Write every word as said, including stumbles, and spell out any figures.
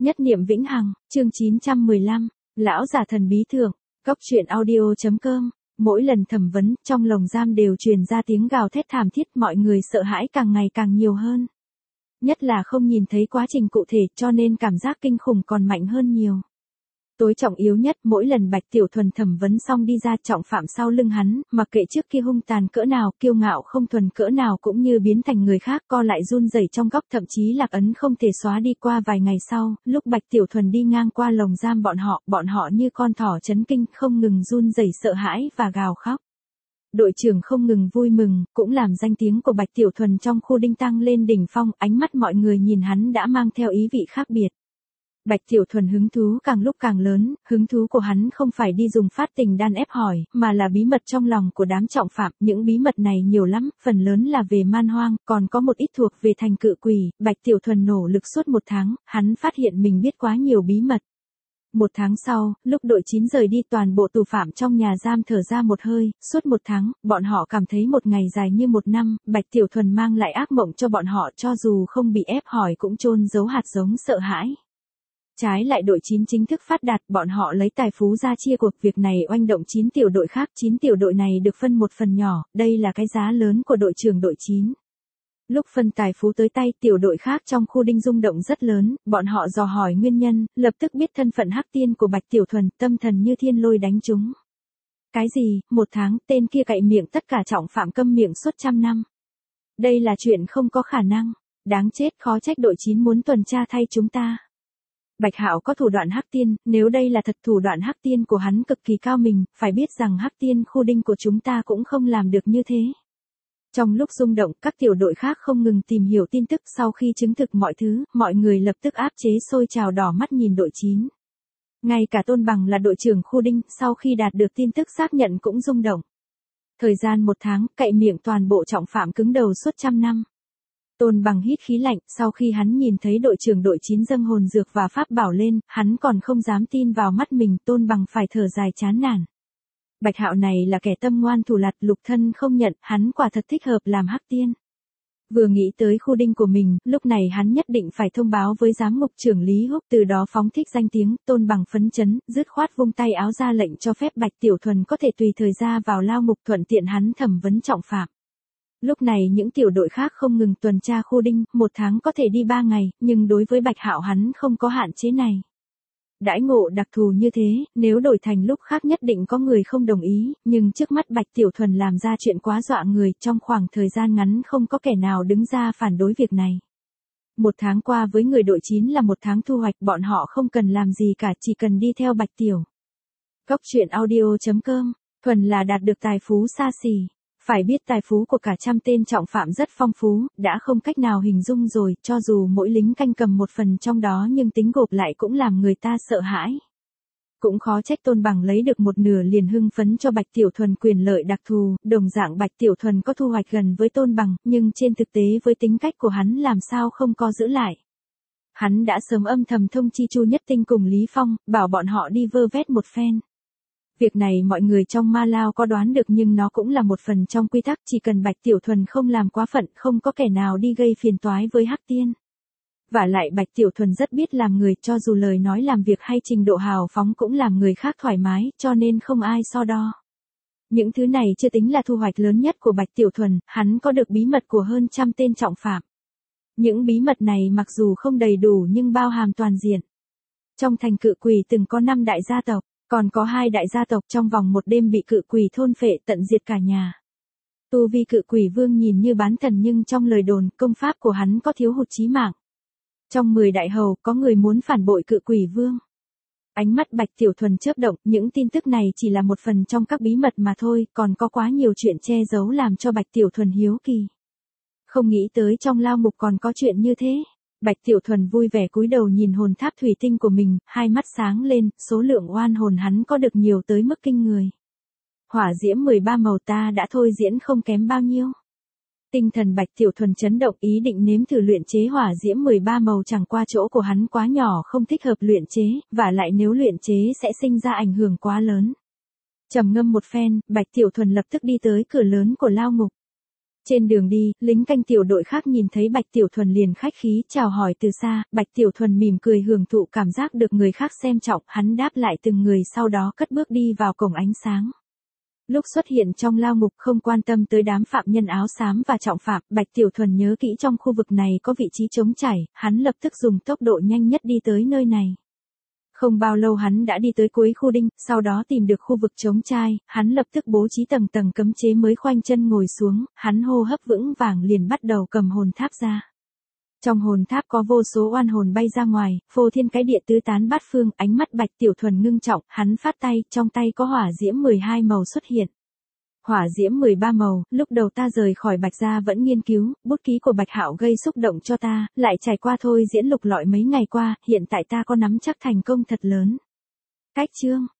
Nhất niệm vĩnh hằng, chương chín trăm mười lăm, lão giả thần bí thượng, cốc truyện audio.com. Mỗi lần thẩm vấn, trong lồng giam đều truyền ra tiếng gào thét thảm thiết, mọi người sợ hãi càng ngày càng nhiều hơn. Nhất là không nhìn thấy quá trình cụ thể, cho nên cảm giác kinh khủng còn mạnh hơn nhiều. Tối trọng yếu nhất, mỗi lần Bạch Tiểu Thuần thẩm vấn xong đi ra, trọng phạm sau lưng hắn, mặc kệ trước kia hung tàn cỡ nào, kiêu ngạo không thuần cỡ nào cũng như biến thành người khác, co lại run rẩy trong góc, thậm chí lạc ấn không thể xóa đi. Qua vài ngày sau, lúc Bạch Tiểu Thuần đi ngang qua lồng giam bọn họ, bọn họ như con thỏ chấn kinh, không ngừng run rẩy sợ hãi và gào khóc. Đội trưởng không ngừng vui mừng, cũng làm danh tiếng của Bạch Tiểu Thuần trong khu đinh tăng lên đỉnh phong, ánh mắt mọi người nhìn hắn đã mang theo ý vị khác biệt. Bạch Tiểu Thuần hứng thú càng lúc càng lớn, hứng thú của hắn không phải đi dùng phát tình đan ép hỏi, mà là bí mật trong lòng của đám trọng phạm, những bí mật này nhiều lắm, phần lớn là về man hoang, còn có một ít thuộc về thành cự quỷ. Bạch Tiểu Thuần nỗ lực suốt một tháng, hắn phát hiện mình biết quá nhiều bí mật. Một tháng sau, lúc đội chín rời đi, toàn bộ tù phạm trong nhà giam thở ra một hơi, suốt một tháng, bọn họ cảm thấy một ngày dài như một năm. Bạch Tiểu Thuần mang lại ác mộng cho bọn họ, cho dù không bị ép hỏi cũng chôn giấu hạt giống sợ hãi. Trái lại đội chín chính thức phát đạt, bọn họ lấy tài phú ra chia cuộc, việc này oanh động chín tiểu đội khác, chín tiểu đội này được phân một phần nhỏ, đây là cái giá lớn của đội trưởng đội chín. Lúc phân tài phú tới tay, tiểu đội khác trong khu đinh rung động rất lớn, bọn họ dò hỏi nguyên nhân, lập tức biết thân phận hắc tiên của Bạch Tiểu Thuần, tâm thần như thiên lôi đánh chúng. Cái gì, một tháng, tên kia cậy miệng tất cả trọng phạm câm miệng suốt trăm năm. Đây là chuyện không có khả năng, đáng chết, khó trách đội chín muốn tuần tra thay chúng ta. Bạch Hạo có thủ đoạn hắc tiên, nếu đây là thật thủ đoạn hắc tiên của hắn cực kỳ cao minh, phải biết rằng hắc tiên khu đinh của chúng ta cũng không làm được như thế. Trong lúc rung động, các tiểu đội khác không ngừng tìm hiểu tin tức, sau khi chứng thực mọi thứ, mọi người lập tức áp chế sôi trào đỏ mắt nhìn đội chín. Ngay cả Tôn Bằng là đội trưởng khu đinh, sau khi đạt được tin tức xác nhận cũng rung động. Thời gian một tháng, cậy miệng toàn bộ trọng phạm cứng đầu suốt trăm năm. Tôn Bằng hít khí lạnh, sau khi hắn nhìn thấy đội trưởng đội chín dâng hồn dược và pháp bảo lên, hắn còn không dám tin vào mắt mình. Tôn Bằng phải thở dài chán nản. Bạch Hạo này là kẻ tâm ngoan thủ lạt, lục thân không nhận, hắn quả thật thích hợp làm hắc tiên. Vừa nghĩ tới khu đinh của mình, lúc này hắn nhất định phải thông báo với giám ngục trưởng Lý Húc, từ đó phóng thích danh tiếng. Tôn Bằng phấn chấn, dứt khoát vung tay áo ra lệnh cho phép Bạch Tiểu Thuần có thể tùy thời ra vào lao ngục, thuận tiện hắn thẩm vấn trọng phạm. Lúc này những tiểu đội khác không ngừng tuần tra khu đinh, một tháng có thể đi ba ngày, nhưng đối với Bạch Hạo hắn không có hạn chế này. Đãi ngộ đặc thù như thế, nếu đổi thành lúc khác nhất định có người không đồng ý, nhưng trước mắt Bạch Tiểu Thuần làm ra chuyện quá dọa người, trong khoảng thời gian ngắn không có kẻ nào đứng ra phản đối việc này. Một tháng qua với người đội chín là một tháng thu hoạch, bọn họ không cần làm gì cả, chỉ cần đi theo Bạch Tiểu. Cốc truyện audio.com, Thuần là đạt được tài phú xa xỉ. Phải biết tài phú của cả trăm tên trọng phạm rất phong phú, đã không cách nào hình dung rồi, cho dù mỗi lính canh cầm một phần trong đó nhưng tính gộp lại cũng làm người ta sợ hãi. Cũng khó trách Tôn Bằng lấy được một nửa liền hưng phấn cho Bạch Tiểu Thuần quyền lợi đặc thù, đồng dạng Bạch Tiểu Thuần có thu hoạch gần với Tôn Bằng, nhưng trên thực tế với tính cách của hắn làm sao không có giữ lại. Hắn đã sớm âm thầm thông chi Chu Nhất Tinh cùng Lý Phong, bảo bọn họ đi vơ vét một phen. Việc này mọi người trong Ma Lao có đoán được nhưng nó cũng là một phần trong quy tắc, chỉ cần Bạch Tiểu Thuần không làm quá phận, không có kẻ nào đi gây phiền toái với hắc tiên. Vả lại Bạch Tiểu Thuần rất biết làm người, cho dù lời nói làm việc hay trình độ hào phóng cũng làm người khác thoải mái, cho nên không ai so đo. Những thứ này chưa tính là thu hoạch lớn nhất của Bạch Tiểu Thuần, hắn có được bí mật của hơn trăm tên trọng phạm. Những bí mật này mặc dù không đầy đủ nhưng bao hàm toàn diện. Trong thành cự quỷ từng có năm đại gia tộc. Còn có hai đại gia tộc trong vòng một đêm bị cự quỷ thôn phệ tận diệt cả nhà. Tu vi cự quỷ vương nhìn như bán thần nhưng trong lời đồn công pháp của hắn có thiếu hụt chí mạng. Trong mười đại hầu có người muốn phản bội cự quỷ vương. Ánh mắt Bạch Tiểu Thuần chớp động, những tin tức này chỉ là một phần trong các bí mật mà thôi, còn có quá nhiều chuyện che giấu làm cho Bạch Tiểu Thuần hiếu kỳ. Không nghĩ tới trong lao ngục còn có chuyện như thế. Bạch Tiểu Thuần vui vẻ cúi đầu nhìn hồn tháp thủy tinh của mình, hai mắt sáng lên, số lượng oan hồn hắn có được nhiều tới mức kinh người. Hỏa diễm mười ba màu ta đã thôi diễn không kém bao nhiêu. Tinh thần Bạch Tiểu Thuần chấn động, ý định nếm thử luyện chế hỏa diễm mười ba màu, chẳng qua chỗ của hắn quá nhỏ không thích hợp luyện chế, và lại nếu luyện chế sẽ sinh ra ảnh hưởng quá lớn. Trầm ngâm một phen, Bạch Tiểu Thuần lập tức đi tới cửa lớn của lao ngục. Trên đường đi, lính canh tiểu đội khác nhìn thấy Bạch Tiểu Thuần liền khách khí chào hỏi từ xa, Bạch Tiểu Thuần mỉm cười hưởng thụ cảm giác được người khác xem trọng, hắn đáp lại từng người sau đó cất bước đi vào cổng ánh sáng. Lúc xuất hiện trong lao ngục không quan tâm tới đám phạm nhân áo xám và trọng phạm, Bạch Tiểu Thuần nhớ kỹ trong khu vực này có vị trí trống trải, hắn lập tức dùng tốc độ nhanh nhất đi tới nơi này. Không bao lâu hắn đã đi tới cuối khu đinh, sau đó tìm được khu vực trống chai, hắn lập tức bố trí tầng tầng cấm chế mới khoanh chân ngồi xuống, hắn hô hấp vững vàng liền bắt đầu cầm hồn tháp ra. Trong hồn tháp có vô số oan hồn bay ra ngoài, phô thiên cái địa tứ tán bát phương, ánh mắt Bạch Tiểu Thuần ngưng trọng, hắn phát tay, trong tay có hỏa diễm mười hai màu xuất hiện. Hỏa diễm mười ba màu, lúc đầu ta rời khỏi Bạch gia vẫn nghiên cứu, bút ký của Bạch Hạo gây xúc động cho ta, lại trải qua thôi diễn lục lọi mấy ngày qua, hiện tại ta có nắm chắc thành công thật lớn. Cách chương